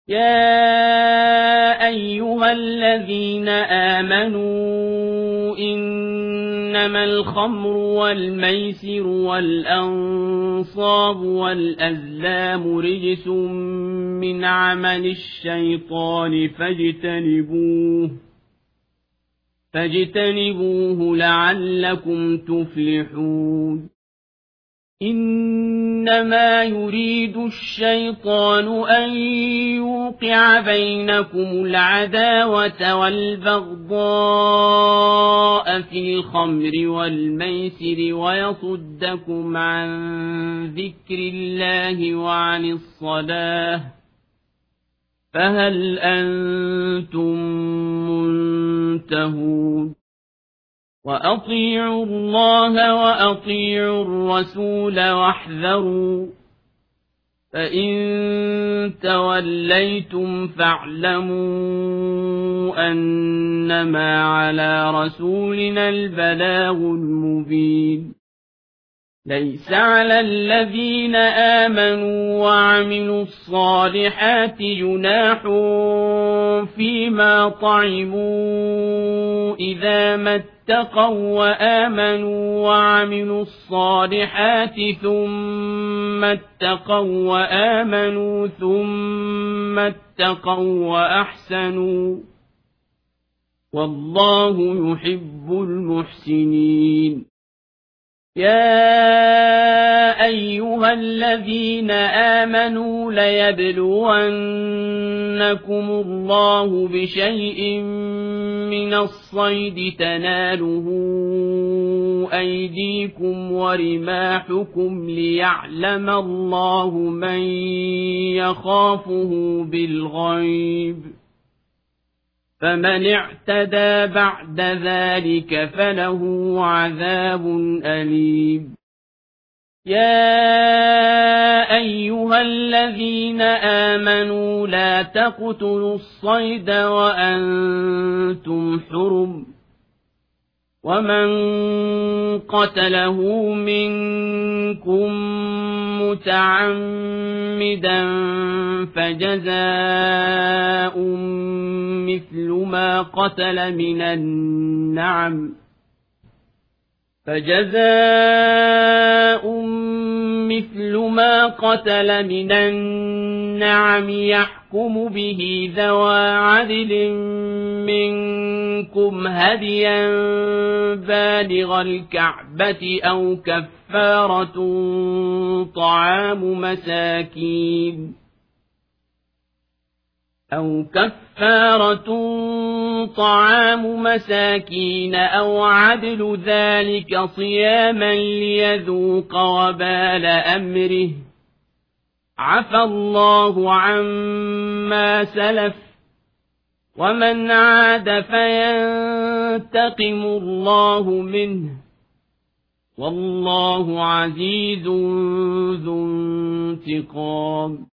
يا أيها الذين آمنوا إنما الخمر والميسر والأنصاب والأزلام رجس من عمل الشيطان فاجتنبوه لعلكم تفلحون إنما يريد الشيطان أن يوقع بينكم العداوة والبغضاء في الخمر والميسر ويصدكم عن ذكر الله وعن الصلاة فهل أنتم منتهون وأطيعوا الله وأطيعوا الرسول واحذروا فإن توليتم فاعلموا أنما على رسولنا البلاغ المبين ليس على الذين آمنوا وعملوا الصالحات جناح فيما طعموا إذا ما اتقوا وآمنوا وعملوا الصالحات ثم اتقوا وآمنوا ثم اتقوا وأحسنوا والله يحب المحسنين يا أيها الذين آمنوا ليبلونكم الله بشيء من الصيد تناله أيديكم ورماحكم ليعلم الله من يخافه بالغيب فمن اعتدى بعد ذلك فله عذاب أليم يا أيها الذين آمنوا لا تقتلوا الصيد وأنتم حرم ومن قتله منكم متعمدا فجزاء مثل ما قتل من النعم يحكم به ذوى عدل منكم هديا بالغ الكعبة أو كفارة طعام مساكين أو عدل ذلك صياما ليذوق وبال أمره عفى الله عما سلف ومن عاد فينتقم الله منه والله عزيز ذو انتقام